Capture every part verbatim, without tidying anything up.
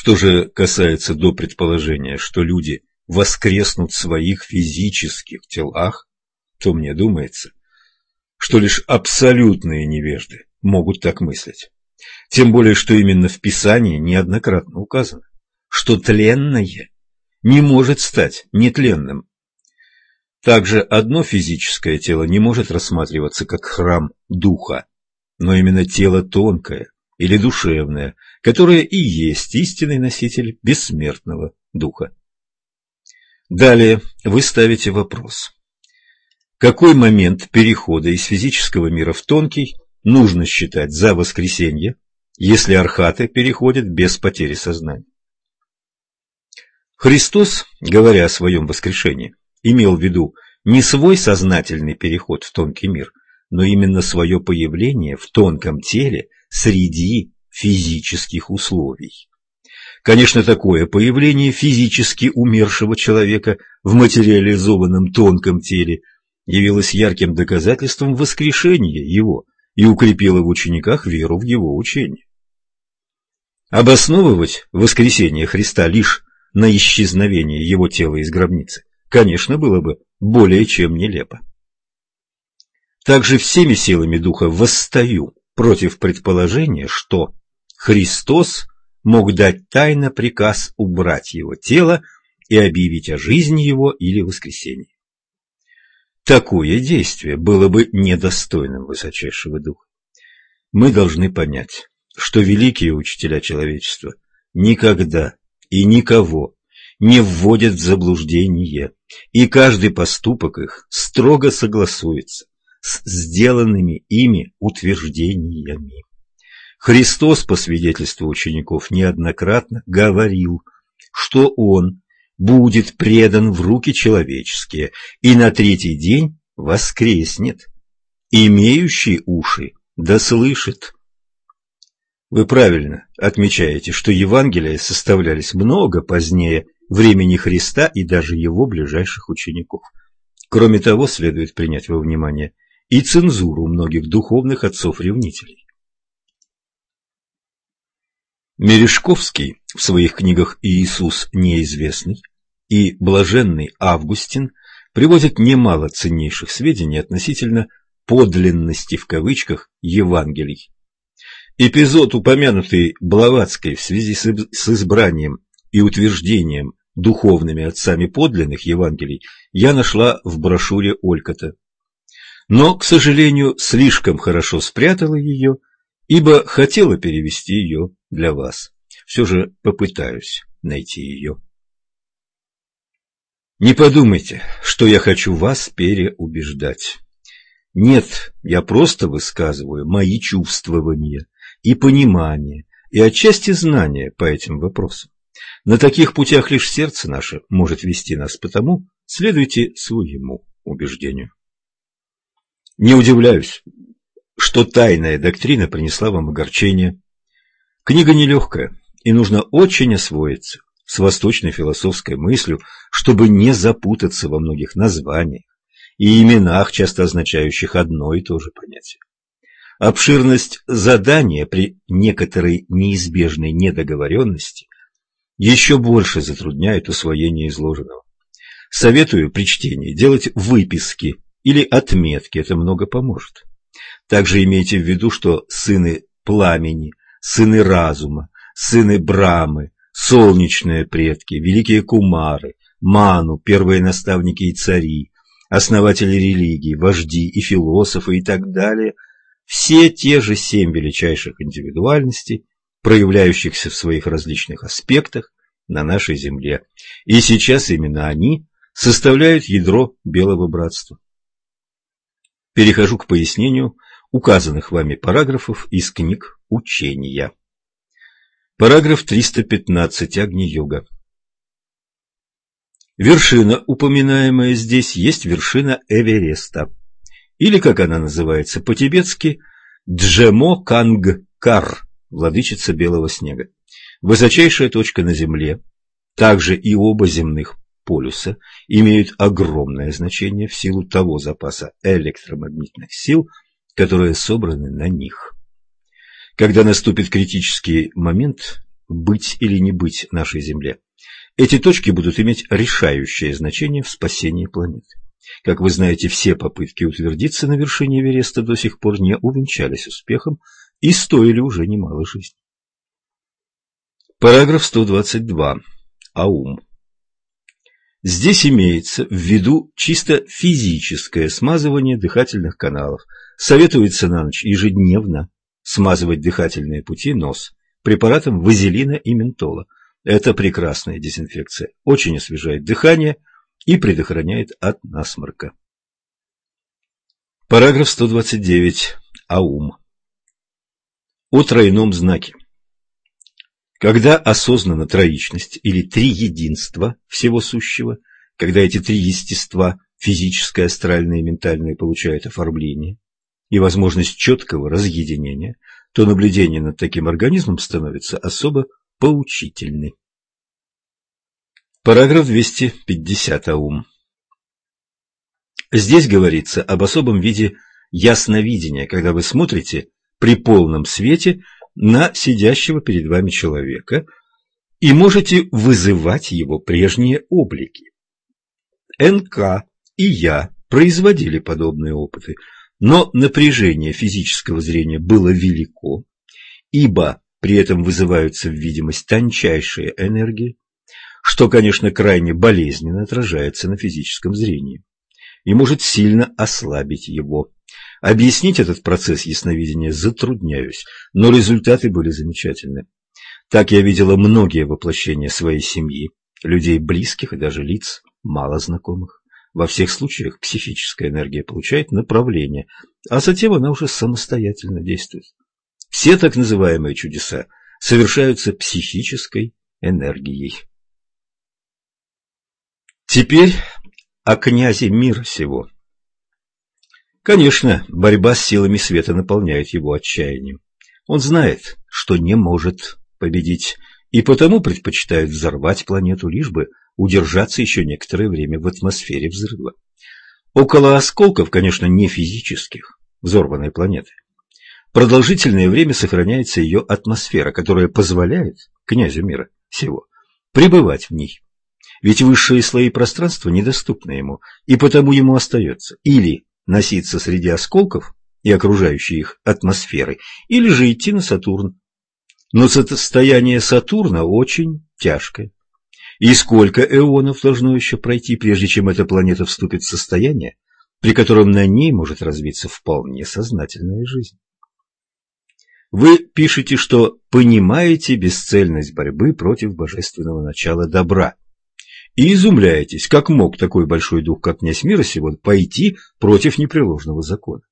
Что же касается до предположения, что люди воскреснут в своих физических телах, то мне думается, что лишь абсолютные невежды могут так мыслить. Тем более, что именно в Писании неоднократно указано, что тленное не может стать нетленным. Также одно физическое тело не может рассматриваться как храм духа, но именно тело тонкое или душевное, которое и есть истинный носитель бессмертного духа. Далее вы ставите вопрос: какой момент перехода из физического мира в тонкий нужно считать за воскресенье, если архаты переходят без потери сознания? Христос, говоря о своем воскрешении, имел в виду не свой сознательный переход в тонкий мир, но именно свое появление в тонком теле среди физических условий. Конечно, такое появление физически умершего человека в материализованном тонком теле явилось ярким доказательством воскрешения его и укрепило в учениках веру в его учение. Обосновывать воскресение Христа лишь на исчезновение его тела из гробницы, конечно, было бы более чем нелепо. Также всеми силами духа восстаю против предположения, что Христос мог дать тайно приказ убрать его тело и объявить о жизни его или воскресении. Такое действие было бы недостойным высочайшего духа. Мы должны понять, что великие учителя человечества никогда и никого не вводят в заблуждение, и каждый поступок их строго согласуется с сделанными ими утверждениями. Христос, по свидетельству учеников, неоднократно говорил, что Он будет предан в руки человеческие и на третий день воскреснет. Имеющий уши да слышит. Вы правильно отмечаете, что Евангелия составлялись много позднее времени Христа и даже его ближайших учеников. Кроме того, следует принять во внимание и цензуру многих духовных отцов-ревнителей. Мережковский в своих книгах «Иисус неизвестный» и «Блаженный Августин» приводят немало ценнейших сведений относительно «подлинности» в кавычках Евангелий. Эпизод, упомянутый Блаватской в связи с избранием и утверждением духовными отцами подлинных Евангелий, я нашла в брошюре Олькота. Но, к сожалению, слишком хорошо спрятала ее, ибо хотела перевести ее для вас. Все же попытаюсь найти ее. Не подумайте, что я хочу вас переубеждать. Нет, я просто высказываю мои чувствования и понимание, и отчасти знания по этим вопросам. На таких путях лишь сердце наше может вести нас, потому следуйте своему убеждению. Не удивляюсь, что тайная доктрина принесла вам огорчение. Книга нелегкая, и нужно очень освоиться с восточной философской мыслью, чтобы не запутаться во многих названиях и именах, часто означающих одно и то же понятие. Обширность задания при некоторой неизбежной недоговоренности еще больше затрудняет усвоение изложенного. Советую при чтении делать выписки или отметки, это много поможет. Также имейте в виду, что сыны пламени, сыны разума, сыны Брамы, солнечные предки, великие кумары, Ману, первые наставники и цари, основатели религии, вожди и философы и так далее, все те же семь величайших индивидуальностей, проявляющихся в своих различных аспектах на нашей земле. И сейчас именно они составляют ядро Белого Братства. Перехожу к пояснению указанных вами параграфов из книг учения. Параграф триста пятнадцать. Агни-йога. Вершина, упоминаемая здесь, есть вершина Эвереста, или, как она называется по-тибетски, Джемо-Канг-Кар, владычица белого снега. Высочайшая точка на Земле. Также и оба земных полюса имеют огромное значение в силу того запаса электромагнитных сил, которые собраны на них. Когда наступит критический момент быть или не быть нашей Земле. Эти точки будут иметь решающее значение в спасении планеты. Как вы знаете, все попытки утвердиться на вершине Эвереста до сих пор не увенчались успехом и стоили уже немало жизней. Параграф сто двадцать два. Аум. Здесь имеется в виду чисто физическое смазывание дыхательных каналов. Советуется на ночь ежедневно смазывать дыхательные пути, нос, препаратом вазелина и ментола. Это прекрасная дезинфекция, очень освежает дыхание и предохраняет от насморка. Параграф сто двадцать девять. Аум. О тройном знаке. Когда осознана троичность или триединство всего сущего, когда эти три естества, физическое, астральное и ментальное, получают оформление и возможность четкого разъединения, то наблюдение над таким организмом становится особо поучительным. Параграф двести пятьдесят. Аум. Здесь говорится об особом виде ясновидения, когда вы смотрите при полном свете на сидящего перед вами человека и можете вызывать его прежние облики. эн ка и я производили подобные опыты, но напряжение физического зрения было велико, ибо при этом вызываются в видимость тончайшие энергии, что, конечно, крайне болезненно отражается на физическом зрении и может сильно ослабить его. Объяснить этот процесс ясновидения затрудняюсь, но результаты были замечательны. Так я видела многие воплощения своей семьи, людей близких и даже лиц мало знакомых. Во всех случаях психическая энергия получает направление, а затем она уже самостоятельно действует. Все так называемые чудеса совершаются психической энергией. Теперь о князе мира сего. Конечно, борьба с силами света наполняет его отчаянием. Он знает, что не может победить, и потому предпочитает взорвать планету, лишь бы удержаться еще некоторое время в атмосфере взрыва. Около осколков, конечно, не физических, взорванной планеты, продолжительное время сохраняется ее атмосфера, которая позволяет князю мира сего пребывать в ней. Ведь высшие слои пространства недоступны ему, и потому ему остается или носиться среди осколков и окружающей их атмосферы, или же идти на Сатурн. Но состояние Сатурна очень тяжкое. И сколько эонов должно еще пройти, прежде чем эта планета вступит в состояние, при котором на ней может развиться вполне сознательная жизнь? Вы пишете, что понимаете бесцельность борьбы против божественного начала добра, и изумляетесь, как мог такой большой дух, как князь мира сего, пойти против непреложного закона.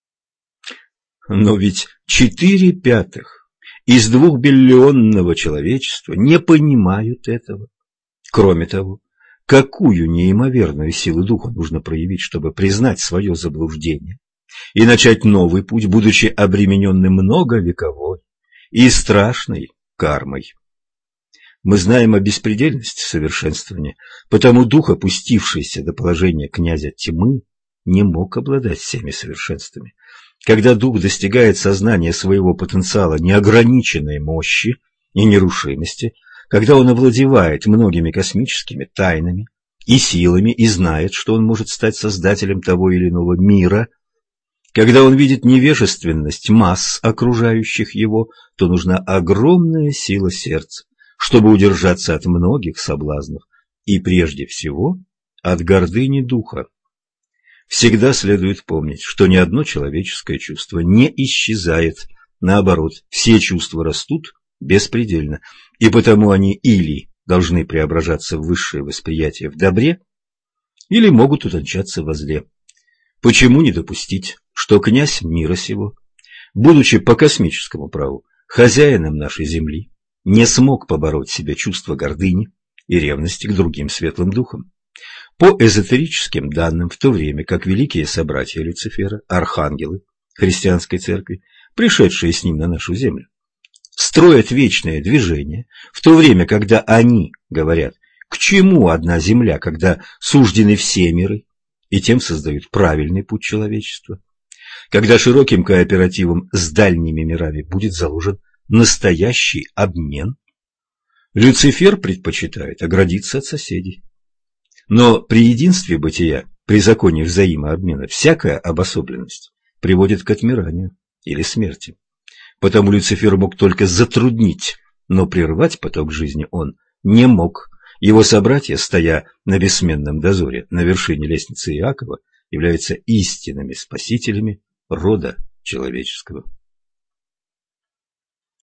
Но ведь четыре пятых из двухбиллионного человечества не понимают этого. Кроме того, какую неимоверную силу духа нужно проявить, чтобы признать свое заблуждение и начать новый путь, будучи обремененным многовековой и страшной кармой. Мы знаем о беспредельности совершенствования, потому дух, опустившийся до положения князя тьмы, не мог обладать всеми совершенствами. Когда дух достигает сознания своего потенциала неограниченной мощи и нерушимости, когда он овладевает многими космическими тайнами и силами и знает, что он может стать создателем того или иного мира, когда он видит невежественность масс, окружающих его, то нужна огромная сила сердца, чтобы удержаться от многих соблазнов и, прежде всего, от гордыни духа. Всегда следует помнить, что ни одно человеческое чувство не исчезает, наоборот, все чувства растут беспредельно, и потому они или должны преображаться в высшее восприятие в добре, или могут утончаться во зле. Почему не допустить, что князь мира сего, будучи по космическому праву хозяином нашей земли, не смог побороть в себе чувство гордыни и ревности к другим светлым духам? По эзотерическим данным, в то время как великие собратья Люцифера, архангелы христианской церкви, пришедшие с ним на нашу землю, строят вечное движение, в то время, когда они говорят, к чему одна земля, когда суждены все миры, и тем создают правильный путь человечества, когда широким кооперативом с дальними мирами будет заложен настоящий обмен, Люцифер предпочитает оградиться от соседей. Но при единстве бытия, при законе взаимообмена, всякая обособленность приводит к отмиранию или смерти. Потому Люцифер мог только затруднить, но прервать поток жизни он не мог. Его собратья, стоя на бессменном дозоре на вершине лестницы Иакова, являются истинными спасителями рода человеческого.